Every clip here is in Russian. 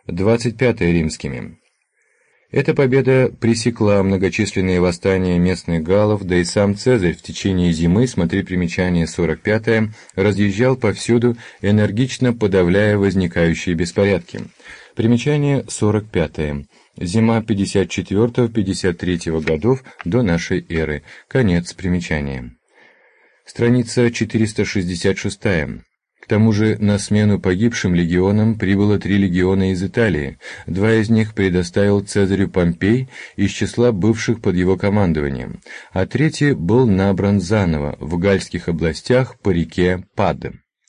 25 римскими. Эта победа пресекла многочисленные восстания местных галлов, да и сам Цезарь в течение зимы, смотри примечание 45, разъезжал повсюду, энергично подавляя возникающие беспорядки. Примечание 45. Зима 54-53 годов до нашей эры. Конец примечания. Страница 466. К тому же на смену погибшим легионам прибыло 3 легиона из Италии. 2 из них предоставил Цезарю Помпей из числа бывших под его командованием, а 3 был набран заново в гальских областях по реке Паде.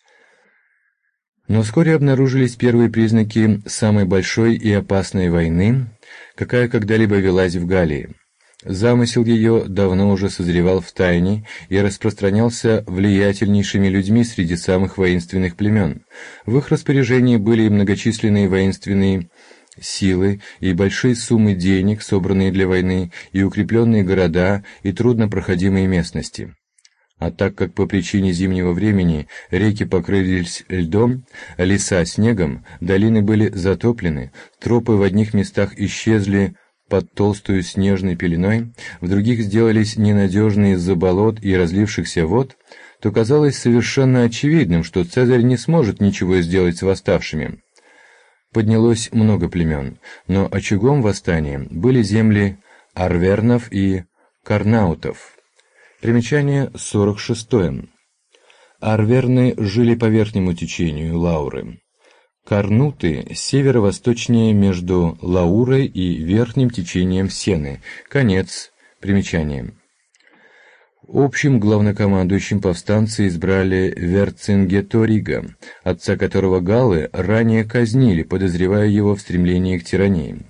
Но вскоре обнаружились первые признаки самой большой и опасной войны, какая когда-либо велась в Галлии. Замысел ее давно уже созревал в тайне и распространялся влиятельнейшими людьми среди самых воинственных племен. В их распоряжении были и многочисленные воинственные силы, и большие суммы денег, собранные для войны, и укрепленные города, и труднопроходимые местности. А так как по причине зимнего времени реки покрылись льдом, леса снегом, долины были затоплены, тропы в одних местах исчезли под толстую снежной пеленой, в других сделались ненадежны из-за болот и разлившихся вод, то казалось совершенно очевидным, что Цезарь не сможет ничего сделать с восставшими. Поднялось много племен, но очагом восстания были земли арвернов и карнаутов. Примечание 46. Арверны жили по верхнему течению Лауры. Карнуты северо-восточнее между Лаурой и верхним течением Сены. Конец примечания. Общим главнокомандующим повстанцы избрали Верцингеторига, отца которого галлы ранее казнили, подозревая его в стремлении к тирании.